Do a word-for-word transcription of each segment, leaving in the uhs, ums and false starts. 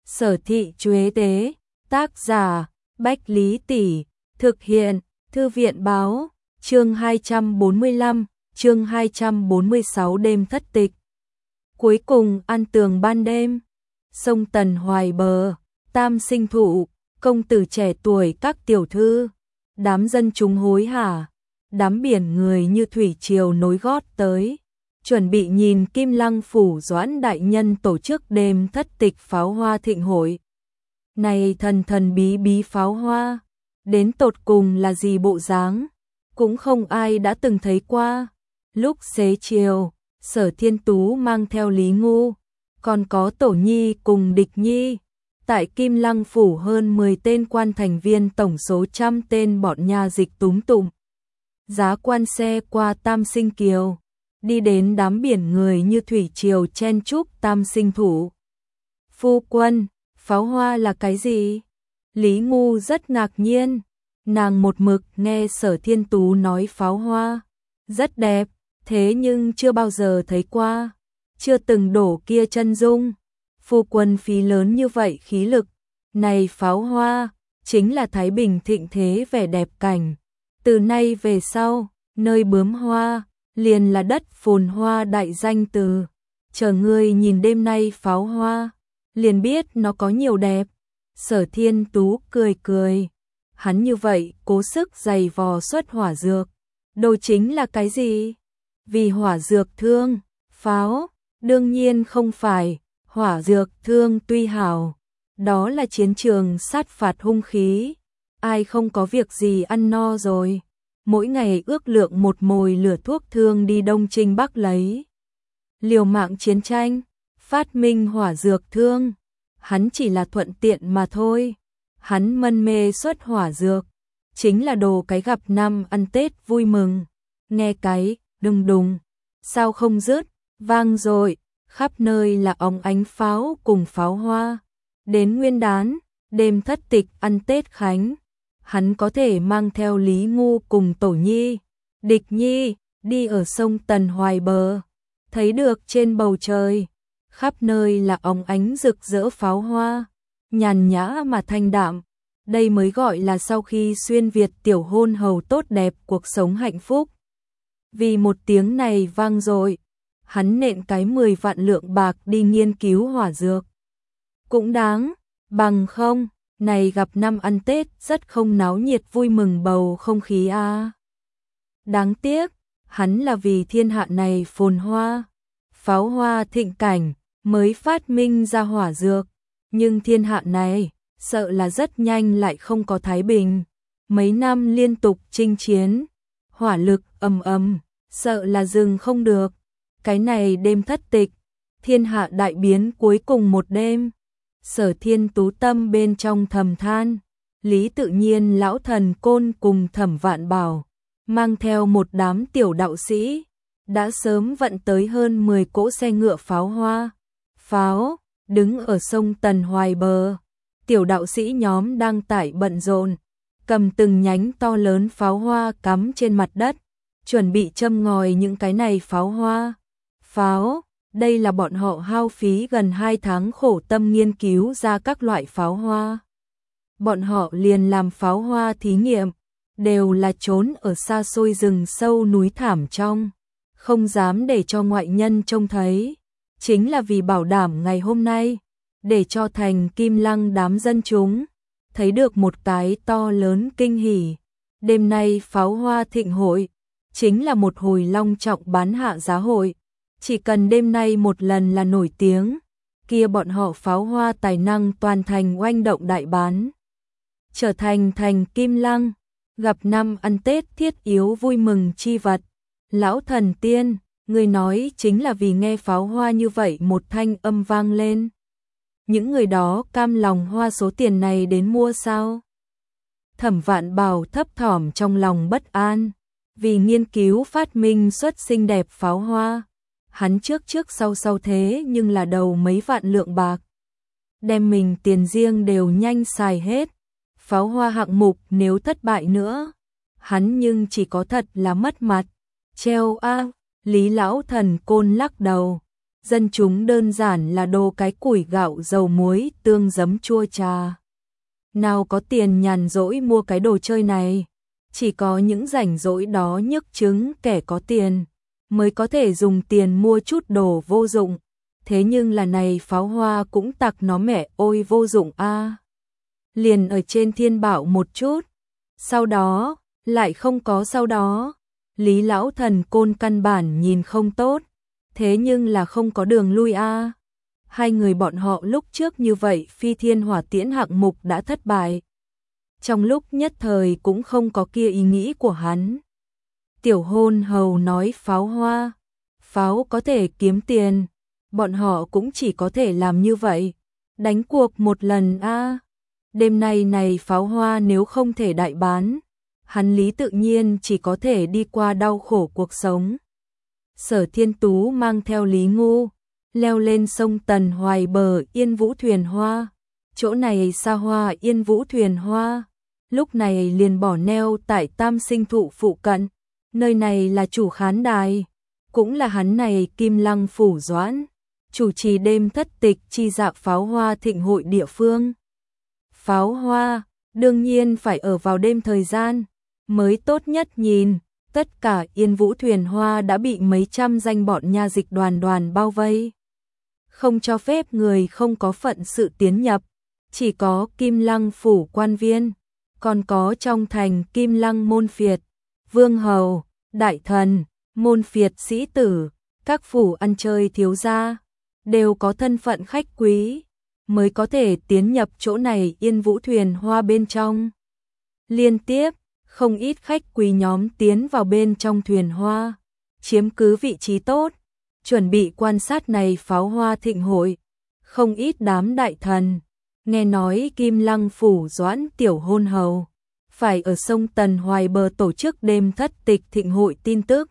Sở Thị Chuế Tế, tác giả, Bách Lý Tỷ, thực hiện, Thư viện Báo, chương hai trăm bốn mươi lăm, chương hai trăm bốn mươi sáu đêm thất tịch. Cuối cùng an tường ban đêm, sông Tần Hoài bờ, Tam Sinh Thụ, công tử trẻ tuổi các tiểu thư, đám dân chúng hối hả, đám biển người như thủy triều nối gót tới, chuẩn bị nhìn Kim Lăng phủ Doãn đại nhân tổ chức đêm thất tịch pháo hoa thịnh hội. Này thần thần bí bí pháo hoa, đến tột cùng là gì bộ dáng, cũng không ai đã từng thấy qua. Lúc xế chiều, Sở Thiên Tú mang theo Lý Ngu, còn có Tổ Nhi cùng Địch Nhi, tại Kim Lăng phủ hơn mười tên quan thành viên tổng số trăm tên bọn nha dịch túm tụm. Giá quan xe qua Tam Sinh Kiều, đi đến đám biển người như thủy triều chen chúc Tam Sinh Thủ. Phu quân, pháo hoa là cái gì? Lý Ngu rất ngạc nhiên, nàng một mực nghe Sở Thiên Tú nói pháo hoa rất đẹp, thế nhưng chưa bao giờ thấy qua, chưa từng đổ kia chân dung. Phu quân phí lớn như vậy khí lực, này pháo hoa chính là Thái Bình thịnh thế vẻ đẹp cảnh. Từ nay về sau, nơi bướm hoa liền là đất phồn hoa đại danh từ. Chờ ngươi nhìn đêm nay pháo hoa, liền biết nó có nhiều đẹp. Sở Thiên Tú cười cười, hắn như vậy cố sức giày vò xuất hỏa dược, đồ chính là cái gì? Vì hỏa dược thương, pháo, đương nhiên không phải. Hỏa dược thương tuy hảo, đó là chiến trường sát phạt hung khí, ai không có việc gì ăn no rồi, mỗi ngày ước lượng một mồi lửa thuốc thương đi Đông Trinh Bắc lấy. Liều mạng chiến tranh, phát minh hỏa dược thương, hắn chỉ là thuận tiện mà thôi, hắn mân mê xuất hỏa dược, chính là đồ cái gặp năm ăn Tết vui mừng, nghe cái, đùng đùng, sao không dứt, vang rồi. Khắp nơi là óng ánh pháo cùng pháo hoa. Đến Nguyên đán, đêm thất tịch ăn Tết Khánh, hắn có thể mang theo Lý Ngu cùng Tổ Nhi, Địch Nhi, đi ở sông Tần Hoài bờ, thấy được trên bầu trời, khắp nơi là óng ánh rực rỡ pháo hoa, nhàn nhã mà thanh đạm. Đây mới gọi là sau khi xuyên Việt tiểu hôn hầu tốt đẹp cuộc sống hạnh phúc. Vì một tiếng này vang dội, hắn nện cái mười vạn lượng bạc đi nghiên cứu hỏa dược. Cũng đáng, bằng không, này gặp năm ăn Tết rất không náo nhiệt vui mừng bầu không khí a. À. Đáng tiếc, hắn là vì thiên hạ này phồn hoa, pháo hoa thịnh cảnh, mới phát minh ra hỏa dược. Nhưng thiên hạ này, sợ là rất nhanh lại không có thái bình. Mấy năm liên tục chinh chiến, hỏa lực ầm ầm, sợ là dừng không được. Cái này đêm thất tịch, thiên hạ đại biến cuối cùng một đêm. Sở Thiên Tú tâm bên trong thầm than, Lý Tự Nhiên lão thần côn cùng Thẩm Vạn Bảo, mang theo một đám tiểu đạo sĩ, đã sớm vận tới hơn mười cỗ xe ngựa pháo hoa. Pháo, đứng ở sông Tần Hoài bờ, tiểu đạo sĩ nhóm đang tải bận rộn, cầm từng nhánh to lớn pháo hoa cắm trên mặt đất, chuẩn bị châm ngòi những cái này pháo hoa. Pháo, đây là bọn họ hao phí gần hai tháng khổ tâm nghiên cứu ra các loại pháo hoa. Bọn họ liền làm pháo hoa thí nghiệm, đều là trốn ở xa xôi rừng sâu núi thảm trong, không dám để cho ngoại nhân trông thấy, chính là vì bảo đảm ngày hôm nay, để cho thành Kim Lăng đám dân chúng, thấy được một cái to lớn kinh hỉ. Đêm nay pháo hoa thịnh hội, chính là một hồi long trọng bán hạ giá hội. Chỉ cần đêm nay một lần là nổi tiếng, kia bọn họ pháo hoa tài năng toàn thành oanh động đại bán. Trở thành thành Kim Lăng, gặp năm ăn Tết thiết yếu vui mừng chi vật. Lão thần tiên, người nói chính là vì nghe pháo hoa như vậy một thanh âm vang lên. Những người đó cam lòng hoa số tiền này đến mua sao? Thẩm Vạn Bảo thấp thỏm trong lòng bất an, vì nghiên cứu phát minh xuất xinh đẹp pháo hoa. Hắn trước trước sau sau thế nhưng là đầu mấy vạn lượng bạc. Đem mình tiền riêng đều nhanh xài hết. Pháo hoa hạng mục nếu thất bại nữa, hắn nhưng chỉ có thật là mất mặt. Treo a, Lý lão thần côn lắc đầu. dân chúng đơn giản là đồ cái củi gạo dầu muối tương giấm chua trà. Nào có tiền nhàn rỗi mua cái đồ chơi này, chỉ có những rảnh rỗi đó nhức chứng kẻ có tiền mới có thể dùng tiền mua chút đồ vô dụng. Thế nhưng là này pháo hoa cũng tặc nó mẹ ôi vô dụng a. À. Liền ở trên thiên bảo một chút, sau đó lại không có sau đó. Lý lão thần côn căn bản nhìn không tốt, thế nhưng là không có đường lui a. À. Hai người bọn họ lúc trước như vậy phi thiên hỏa tiễn hạng mục đã thất bại. Trong lúc nhất thời cũng không có kia ý nghĩ của hắn. Tiểu hôn hầu nói pháo hoa, pháo có thể kiếm tiền, bọn họ cũng chỉ có thể làm như vậy, đánh cuộc một lần a. À. Đêm nay này pháo hoa nếu không thể đại bán, hắn Lý tự nhiên chỉ có thể đi qua đau khổ cuộc sống. Sở Thiên Tú mang theo Lý Ngu, leo lên sông Tần Hoài bờ Yên Vũ thuyền hoa. Chỗ này xa hoa Yên Vũ thuyền hoa, lúc này liền bỏ neo tại Tam Sinh Thụ phụ cận. Nơi này là chủ khán đài, cũng là hắn này Kim Lăng Phủ Doãn, chủ trì đêm thất tịch chi dạo pháo hoa thịnh hội địa phương. Pháo hoa, đương nhiên phải ở vào đêm thời gian, mới tốt nhất nhìn. Tất cả Yên Vũ thuyền hoa đã bị mấy trăm danh bọn nha dịch đoàn đoàn bao vây. Không cho phép người không có phận sự tiến nhập, chỉ có Kim Lăng Phủ quan viên, còn có trong thành Kim Lăng môn phiệt, vương hầu, đại thần, môn phiệt sĩ tử, các phủ ăn chơi thiếu gia, đều có thân phận khách quý, mới có thể tiến nhập chỗ này Yên Vũ thuyền hoa bên trong. Liên tiếp, không ít khách quý nhóm tiến vào bên trong thuyền hoa, chiếm cứ vị trí tốt, chuẩn bị quan sát này pháo hoa thịnh hội. Không ít đám đại thần, nghe nói Kim Lăng Phủ Doãn tiểu hôn hầu phải ở sông Tần Hoài bờ tổ chức đêm thất tịch thịnh hội tin tức,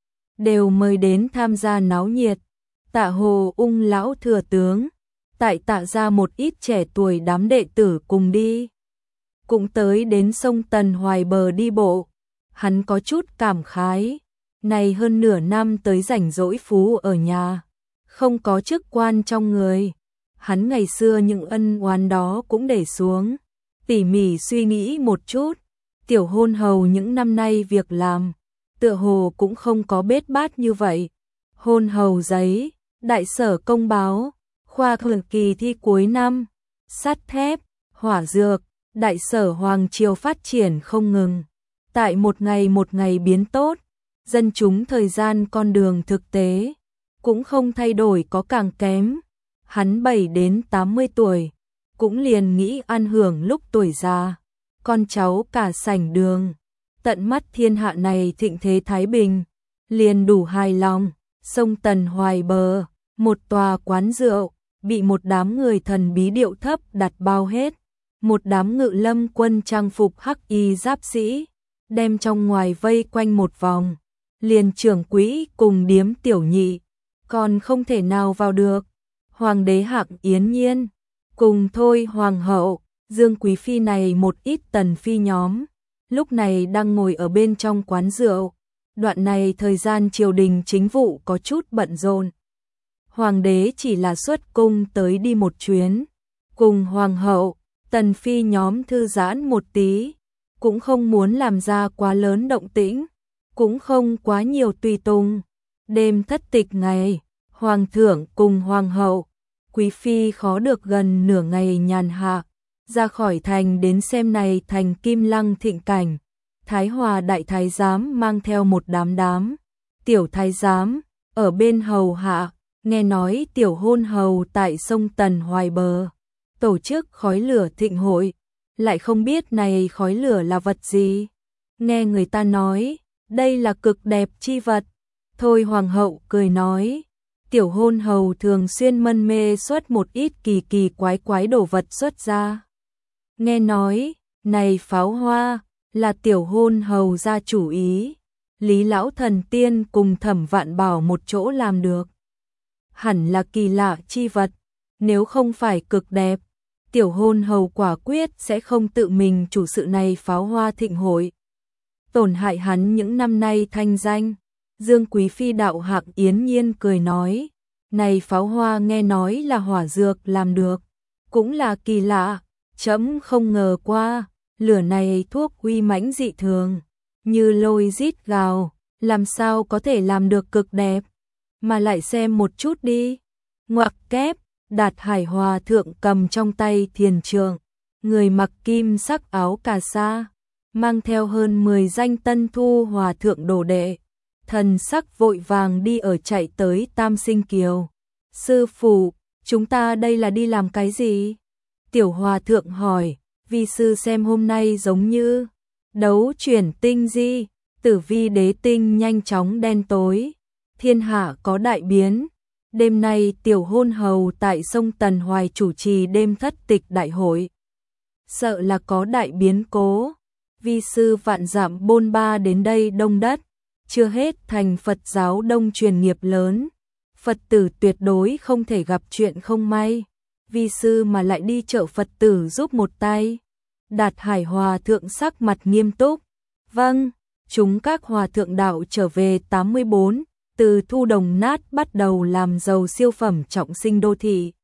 đều mời đến tham gia náo nhiệt. Tạ Hồ Ung lão thừa tướng, tại Tạ ra một ít trẻ tuổi đám đệ tử cùng đi, cũng tới đến sông Tần Hoài bờ đi bộ. Hắn có chút cảm khái, này hơn nửa năm tới rảnh rỗi phú ở nhà, không có chức quan trong người, hắn ngày xưa những ân oán đó cũng để xuống, tỉ mỉ suy nghĩ một chút, tiểu hôn hầu những năm nay việc làm, tựa hồ cũng không có bết bát như vậy. Hôn hầu giấy, đại sở công báo, khoa thường kỳ thi cuối năm, sắt thép, hỏa dược, đại sở hoàng triều phát triển không ngừng, tại một ngày một ngày biến tốt, dân chúng thời gian con đường thực tế cũng không thay đổi có càng kém. Hắn bảy đến tám mươi tuổi, cũng liền nghĩ ăn hưởng lúc tuổi già, con cháu cả sảnh đường, tận mắt thiên hạ này thịnh thế thái bình, liền đủ hài lòng. Sông Tần Hoài bờ, một tòa quán rượu, bị một đám người thần bí điệu thấp đặt bao hết, một đám ngự lâm quân trang phục hắc y giáp sĩ, đem trong ngoài vây quanh một vòng, liền trưởng quỹ cùng điếm tiểu nhị, còn không thể nào vào được. Hoàng đế Hạng Yến Nhiên, cùng thôi hoàng hậu, Dương Quý Phi này một ít tần phi nhóm, lúc này đang ngồi ở bên trong quán rượu. Đoạn này thời gian triều đình chính vụ có chút bận rộn. Hoàng đế chỉ là xuất cung tới đi một chuyến, cùng hoàng hậu, tần phi nhóm thư giãn một tí, cũng không muốn làm ra quá lớn động tĩnh, cũng không quá nhiều tùy tùng. Đêm thất tịch ngày, hoàng thượng cùng hoàng hậu, quý phi khó được gần nửa ngày nhàn hạ, ra khỏi thành đến xem này thành Kim Lăng thịnh cảnh. Thái Hòa đại thái giám mang theo một đám đám tiểu thái giám ở bên hầu hạ, nghe nói tiểu hôn hầu tại sông Tần Hoài bờ tổ chức khói lửa thịnh hội, lại không biết này khói lửa là vật gì. Nghe người ta nói, đây là cực đẹp chi vật. Thôi hoàng hậu cười nói, tiểu hôn hầu thường xuyên mân mê xuất một ít kỳ kỳ quái quái đồ vật xuất ra. Nghe nói, này pháo hoa là tiểu hôn hầu ra chủ ý, Lý lão thần tiên cùng Thẩm Vạn Bảo một chỗ làm được. Hẳn là kỳ lạ chi vật, nếu không phải cực đẹp, tiểu hôn hầu quả quyết sẽ không tự mình chủ sự này pháo hoa thịnh hội. Tổn hại hắn những năm nay thanh danh. Dương Quý Phi đạo Hạng Yến Nhiên cười nói, Này pháo hoa nghe nói là hỏa dược làm được, cũng là kỳ lạ, trẫm không ngờ qua, lửa này thuốc uy mãnh dị thường, như lôi rít gào, làm sao có thể làm được cực đẹp, mà lại xem một chút đi. Ngoặc kép, Đạt Hải Hòa thượng cầm trong tay thiền trượng, người mặc kim sắc áo cà sa, mang theo hơn mười danh tân thu hòa thượng đồ đệ, thần sắc vội vàng đi ở chạy tới Tam Sinh Kiều. Sư phụ, chúng ta đây là đi làm cái gì? Tiểu hòa thượng hỏi, vi sư xem hôm nay giống như đấu chuyển tinh di, tử vi đế tinh nhanh chóng đen tối, thiên hạ có đại biến. Đêm nay tiểu hôn hầu tại sông Tần Hoài chủ trì đêm thất tịch đại hội. Sợ là có đại biến cố, vi sư vạn dặm bôn ba đến đây đông đất, chưa hết thành Phật giáo đông truyền nghiệp lớn. Phật tử tuyệt đối không thể gặp chuyện không may, vi sư mà lại đi chợ Phật tử giúp một tay. Đạt Hải Hòa thượng sắc mặt nghiêm túc, vâng, chúng các hòa thượng đạo trở về tám mươi bốn, từ thu đồng nát bắt đầu làm giàu siêu phẩm trọng sinh đô thị.